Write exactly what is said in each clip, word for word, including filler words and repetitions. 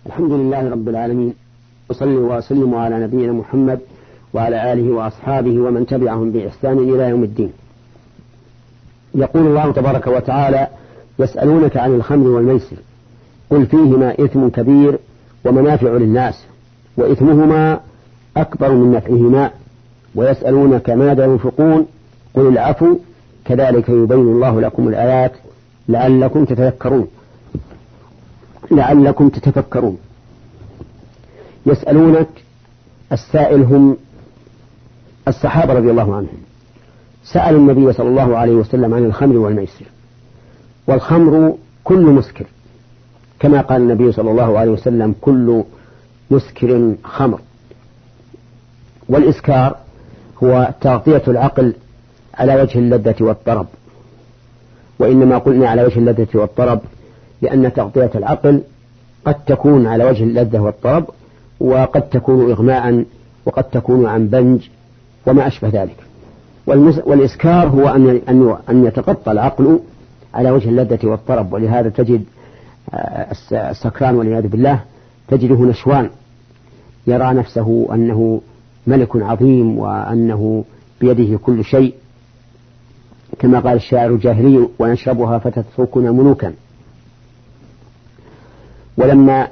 الحمد لله رب العالمين، وصلي وسلم على نبينا محمد وعلى آله وأصحابه ومن تبعهم بإحسان إلى يوم الدين. يقول الله تبارك وتعالى: يسألونك عن الخمر والميسر قل فيهما إثم كبير ومنافع للناس وإثمهما أكبر من نفعهما ويسألونك ماذا ينفقون قل العفو كذلك يبين الله لكم الآيات لعلكم تتذكرون لعلكم تتفكرون يسألونك، السائل هم الصحابة رضي الله عنهم، سألوا النبي صلى الله عليه وسلم عن الخمر والميسر. والخمر كل مسكر، كما قال النبي صلى الله عليه وسلم: كل مسكر خمر. والإسكار هو تغطية العقل على وجه اللذة والطرب، وإنما قلنا على وجه اللذة والطرب لأن تغطية العقل قد تكون على وجه اللذة والطرب، وقد تكون إغماء، وقد تكون عن بنج وما أشبه ذلك. والإسكار هو أن يتغطى العقل على وجه اللذة والطرب، ولهذا تجد السكران والعياذ بالله تجده نشوان، يرى نفسه أنه ملك عظيم وأنه بيده كل شيء، كما قال الشاعر الجاهلي: ونشربها فتتركنا ملوكا. ولما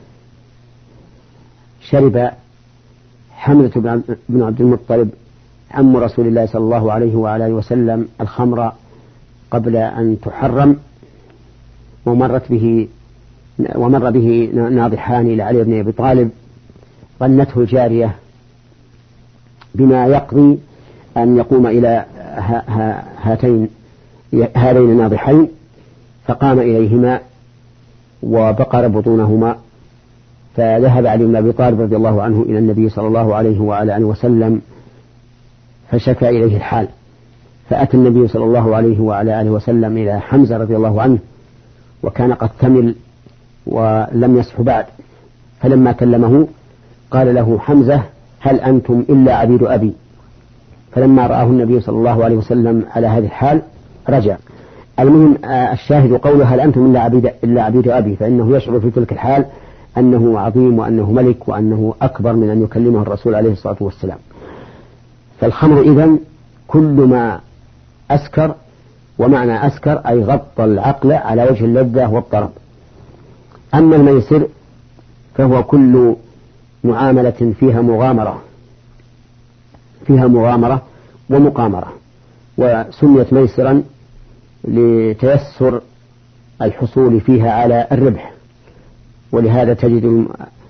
شرب حمزة بن عبد المطلب عم رسول الله صلى الله عليه وعلى آله وسلم الخمر قبل أن تحرم، ومرت به ومر به ناضحان إلى علي بن أبي طالب، ظنته الجارية بما يقضي أن يقوم إلى هاتين هذين الناضحين، فقام إليهما وبقر بطونهما، فذهب علي بن أبي طالب رضي الله عنه إلى النبي صلى الله عليه وعلى آله وسلم فشكى إليه الحال، فأتى النبي صلى الله عليه وعلى آله وسلم إلى حمزة رضي الله عنه، وكان قد ثمل ولم يصح بعد، فلما كلمه قال له حمزة: هل أنتم إلا عبيد أبي؟ فلما رآه النبي صلى الله عليه وسلم على هذه الحال رجع. المهم الشاهد قوله: هل أنتم إلا عبيد, إلا عبيد أبي، فإنه يشعر في تلك الحال أنه عظيم وأنه ملك وأنه أكبر من أن يكلمه الرسول عليه الصلاة والسلام. فالخمر إذن كل ما أسكر، ومعنى أسكر أي غطى العقل على وجه اللذة والطرب. أما الميسر فهو كل معاملة فيها مغامرة فيها مغامرة ومقامرة، وسميت ميسرا لتيسر الحصول فيها على الربح. ولهذا تجد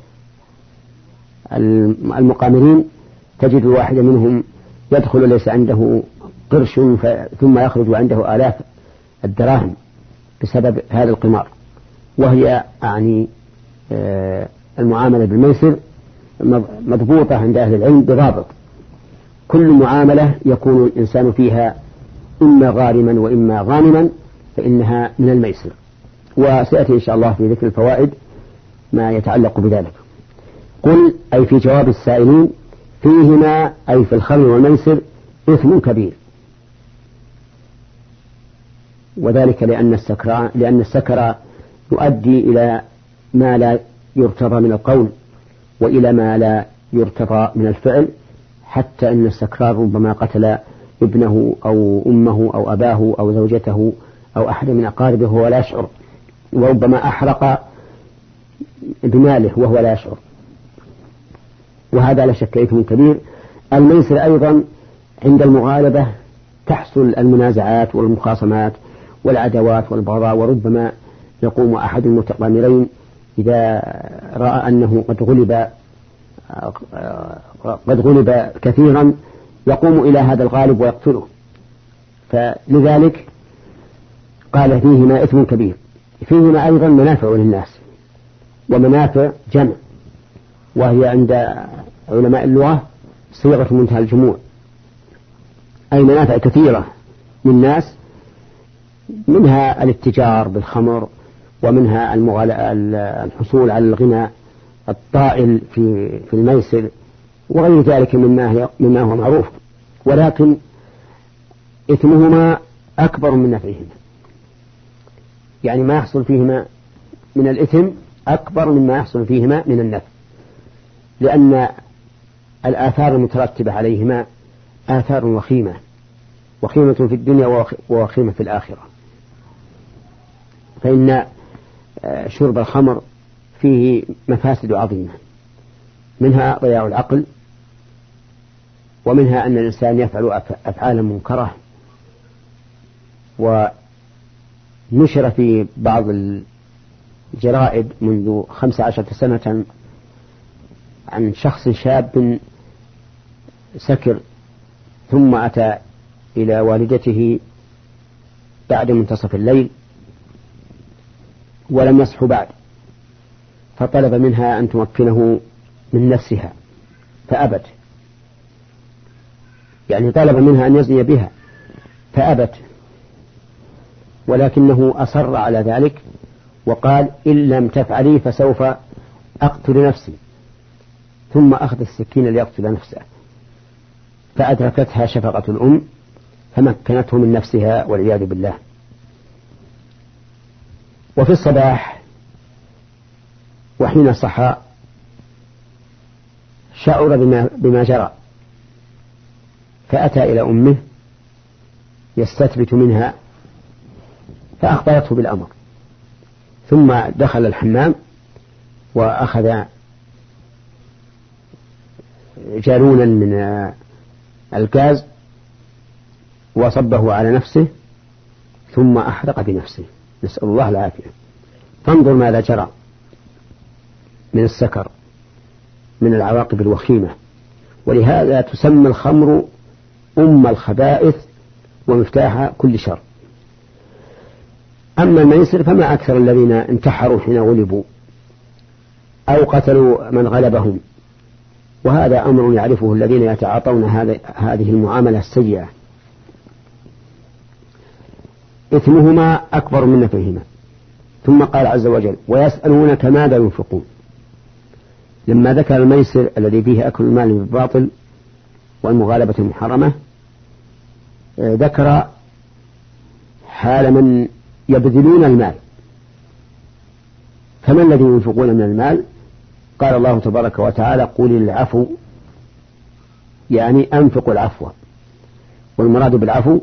المقامرين تجد الواحد منهم يدخل ليس عنده قرش ثم يخرج عنده آلاف الدراهم بسبب هذا القمار. وهي يعني المعاملة بالميسر مضبوطة عند أهل العلم بضابط: كل معاملة يكون الإنسان فيها إما غارما وإما غانما فإنها من الميسر. وسيأتي إن شاء الله في ذكر الفوائد ما يتعلق بذلك. قل أي في جواب السائلين: فيهما أي في الخمر والميسر إثم كبير، وذلك لأن السكر لأن السكر يؤدي إلى ما لا يرتضى من القول وإلى ما لا يرتضى من الفعل، حتى إن السكران ربما قتل ابنه أو أمه أو أباه أو زوجته أو أحد من أقاربه وهو لا يشعر، وربما أحرق بماله وهو لا يشعر، وهذا لا شك إثم كبير. الميسر أيضا عند المغالبة تحصل المنازعات والمخاصمات والعداوات والبغضاء، وربما يقوم أحد المتقامرين إذا رأى أنه قد غلب قد غلب كثيرا يقوم إلى هذا الغالب ويقتله. فلذلك قال: فيهما إثم كبير. فيهما أيضا منافع للناس، ومنافع جمع، وهي عند علماء اللغة صيغة منتهى الجموع، أي منافع كثيرة للناس، منها الاتجار بالخمر، ومنها الحصول على الغنى الطائل في في الميسر، وغير ذلك مما مما هو معروف. ولكن إثمهما أكبر من نفعهما، يعني ما يحصل فيهما من الإثم أكبر مما يحصل فيهما من النفع، لأن الآثار المترتبة عليهما آثار وخيمة، وخيمة في الدنيا ووخيمة في الآخرة. فإن شرب الخمر فيه مفاسد عظيمة، منها ضياع العقل، ومنها أن الإنسان يفعل أفعالا منكرة. ونشر في بعض الجرائد منذ خمس عشرة سنة عن شخص شاب سكر ثم أتى إلى والدته بعد منتصف الليل ولم يصح بعد، فطلب منها أن تمكنه من نفسها فأبت، يعني طلب منها أن يزني بها فأبت، ولكنه أصر على ذلك وقال: إن لم تفعلي فسوف أقتل نفسي. ثم أخذ السكين ليقتل نفسه، فأدركتها شفقة الأم فمكنته من نفسها والعياذ بالله. وفي الصباح وحين صحى شعر بما, بما جرى، فأتى إلى أمه يستثبت منها فأخبرته بالأمر، ثم دخل الحمام وأخذ جالونا من الغاز وصبه على نفسه ثم أحرق بنفسه، نسأل الله العافية. فانظر ماذا جرى من السكر من العواقب الوخيمة. ولهذا تسمى الخمر أم الخبائث ومفتاح كل شر. أما الميسر فما أكثر الذين انتحروا حين غلبوا أو قتلوا من غلبهم، وهذا أمر يعرفه الذين يتعاطون هذه المعاملة السيئة. إثمهما أكبر من نفعهما. ثم قال عز وجل: ويسألونك ماذا ينفقون. لما ذكر الميسر الذي فيه أكل المال بالباطل والمغالبة المحرمة، ذكر حال من يبذلون المال. فما الذي ينفقون من المال؟ قال الله تبارك وتعالى: قل العفو، يعني أنفقوا العفو. والمراد بالعفو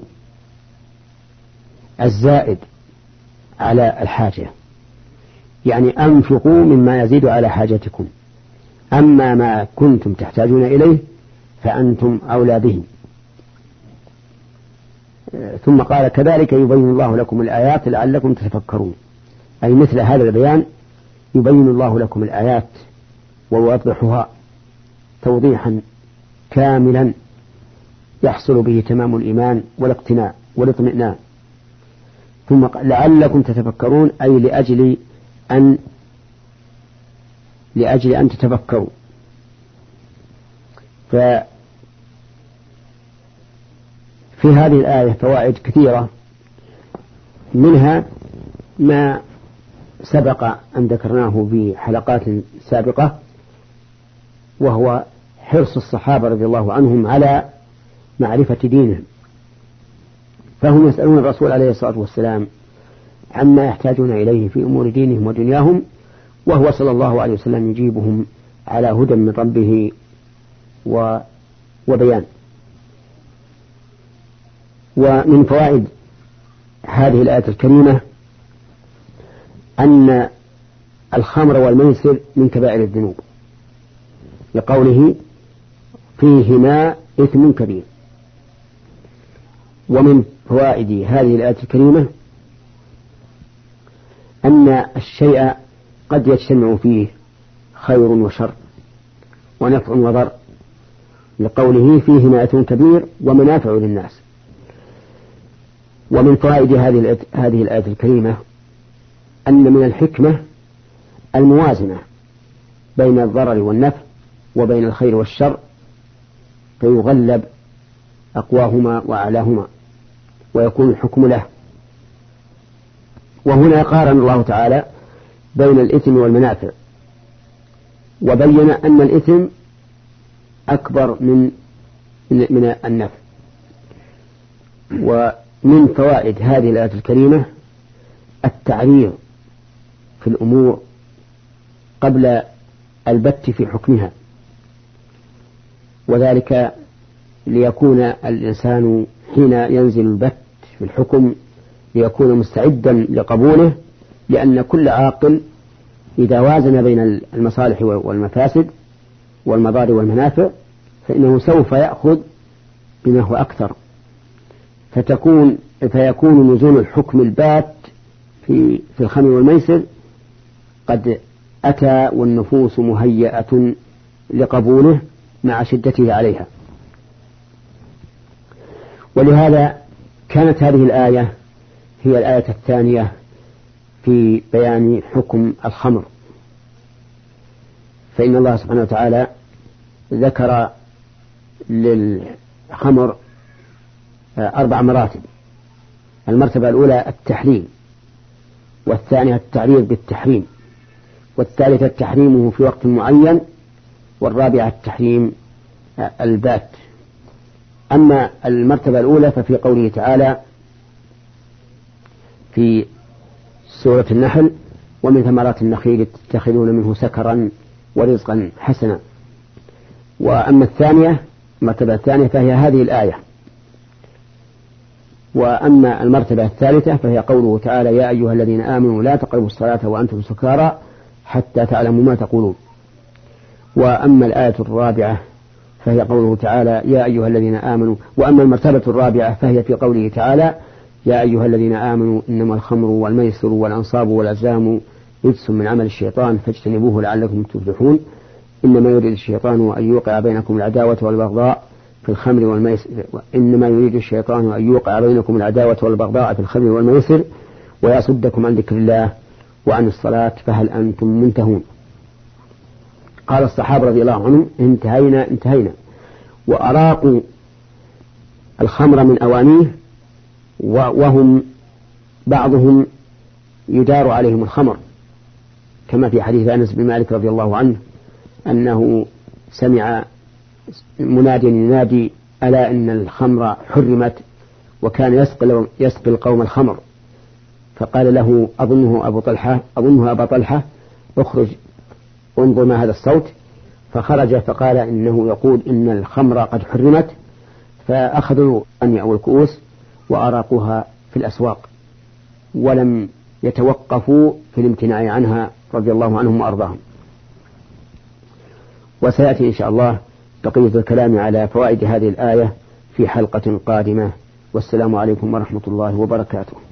الزائد على الحاجة، يعني أنفقوا مما يزيد على حاجتكم، أما ما كنتم تحتاجون إليه فأنتم أولى به. ثم قال: كذلك يبين الله لكم الآيات لعلكم تتفكرون. أي مثل هذا البيان يبين الله لكم الآيات ويوضحها توضيحا كاملا يحصل به تمام الإيمان والاقتناع والاطمئنان. ثم قال: لعلكم تتفكرون، أي لأجل أن لأجل أن تتفكروا. ففي هذه الآية فوائد كثيرة، منها ما سبق أن ذكرناه في حلقات سابقة، وهو حرص الصحابة رضي الله عنهم على معرفة دينهم، فهم يسألون الرسول عليه الصلاة والسلام عما يحتاجون إليه في أمور دينهم ودنياهم، وهو صلى الله عليه وسلم يجيبهم على هدى من ربه وبيان. ومن فوائد هذه الآية الكريمة أن الخمر والميسر من كبائر الذنوب، لقوله: فيهما إثم كبير. ومن فوائد هذه الآية الكريمة أن الشيء قد يجتمع فيه خير وشر ونفع وضر، لقوله: فيهما إثم كبير ومنافع للناس. ومن فوائد هذه الآية الكريمة أن من الحكمة الموازنة بين الضرر والنفع وبين الخير والشر، فيغلب أقواهما وأعلاهما ويكون الحكم له. وهنا قارن الله تعالى بين الإثم والمنافع، وبين أن الإثم أكبر من من النفع. ومن فوائد هذه الآية الكريمة التعريض في الأمور قبل البت في حكمها، وذلك ليكون الإنسان حين ينزل البت في الحكم ليكون مستعدا لقبوله، لأن كل عاقل إذا وازن بين المصالح والمفاسد والمضار والمنافع فإنه سوف يأخذ بما هو أكثر، فتكون فيكون نزول الحكم البات في في الخمر والميسر قد أتى والنفوس مهيئة لقبوله مع شدته عليها. ولهذا كانت هذه الآية هي الآية الثانية في بيان حكم الخمر، فإن الله سبحانه وتعالى ذكر للخمر أربع مراتب. المرتبة الأولى التحريم، والثانية التعريض بالتحريم، والثالثة تحريمه في وقت معين، والرابعة التحريم البات. أما المرتبة الأولى ففي قوله تعالى في سورة النحل: ومن ثمرات النخيل تتخذون منه سكرا ورزقا حسنا. وأما الثانية المرتبة الثانية فهي هذه الآية. وأما المرتبة الثالثة فهي قوله تعالى: يا أيها الذين آمنوا لا تقربوا الصلاة وأنتم سكارى حتى تعلموا ما تقولون. وأما الآية الرابعة فهي قوله تعالى: يا أيها الذين آمنوا. وأما المرتبة الرابعة فهي في قوله تعالى: يا أيها الذين آمنوا إنما الخمر والميسر والأنصاب والأزلام رجس من عمل الشيطان فاجتنبوه لعلكم تفلحون. إنما يريد الشيطان أن يوقع بينكم العداوة والبغضاء في الخمر والميسر إنما يريد الشيطان أن يوقع بينكم العداوة والبغضاء في الخمر والميسر ويصدكم عن ذكر الله وعن الصلاة فهل أنتم منتهون. قال الصحابة رضي الله عنهم: انتهينا انتهينا. وأراقوا الخمر من أوانيه، وهم بعضهم يدار عليهم الخمر، كما في حديث أنس بن مالك رضي الله عنه أنه سمع منادي ينادي: ألا إن الخمر حرمت، وكان يسقي يسقي القوم الخمر، فقال له أظنه أبو طلحة أظنه أبا طلحة: اخرج انظر ما هذا الصوت. فخرج فقال إنه يقول إن الخمر قد حرمت، فأخذوا أن أو الكؤوس وأراقوها في الأسواق ولم يتوقفوا في الامتناع عنها رضي الله عنهم وأرضاهم. وسيأتي إن شاء الله بقية الكلام على فوائد هذه الآية في حلقة قادمة، والسلام عليكم ورحمة الله وبركاته.